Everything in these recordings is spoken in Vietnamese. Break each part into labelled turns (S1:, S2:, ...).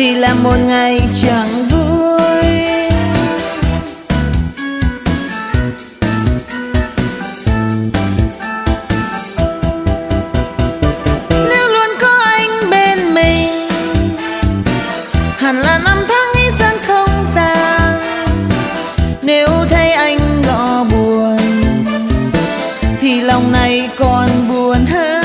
S1: thì là một ngày chẳng vui. Nếu luôn có anh bên mình, hẳn là năm tháng ấy sẽ không tàn. Nếu thấy anh ngọ buồn thì lòng này còn buồn hơn.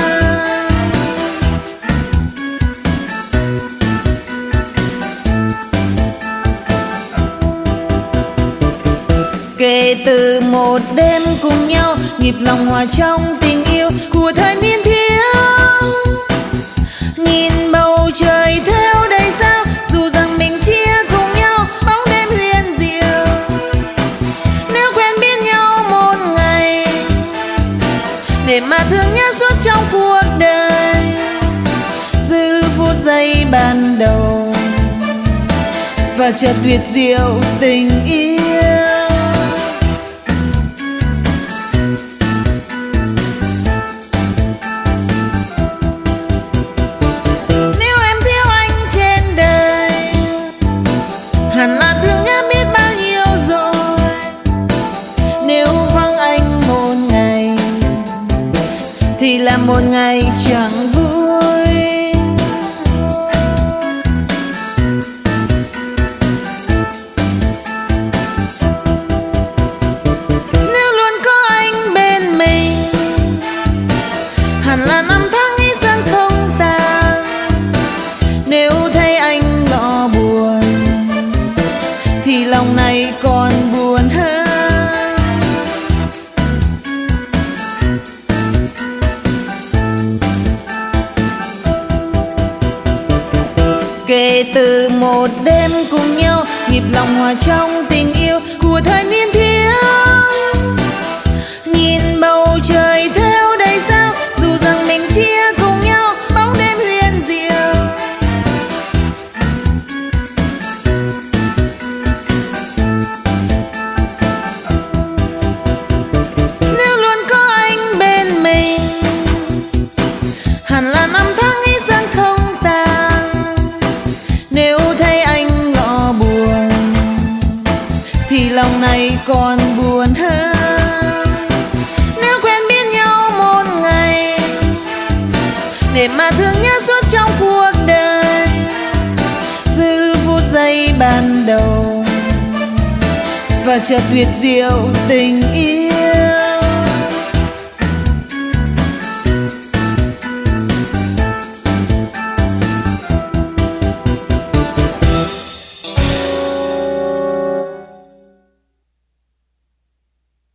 S1: Kể từ một đêm cùng nhau, nhịp lòng hòa trong tình yêu của thời niên thiếu. Nhìn bầu trời theo đầy sao, dù rằng mình chia cùng nhau bóng đêm huyền diệu. Nếu quen biết nhau một ngày, để mà thương nhớ suốt trong cuộc đời, giữ phút giây ban đầu và chợt tuyệt diệu tình yêu. Nếu em thiếu anh trên đời, hẳn là thương nhớ biết bao nhiêu rồi. Nếu vắng anh một ngày thì là một ngày chẳng vui. Nếu luôn có anh bên mình, hẳn là năm tháng ấy sẽ không tàn. Nếu thấy anh ngọ buồn thì lòng này còn buồn hơn. Kể từ một đêm cùng nhau, nhịp lòng hòa trong tình yêu của thời niên thiếu. Nhìn bầu trời theo đầy sao, dù rằng mình chia cùng nhau bóng đêm huyền diệu. Nếu luôn có anh bên mình, hẳn là năm tháng ấy sẽ không tàn. Nếu thấy anh ngọ buồn thì lòng này còn buồn hơn. Nếu quen biết nhau một ngày, để mà thương nhớ suốt trong cuộc đời, giữ phút giây ban đầu và chợt tuyệt diệu tình yêu.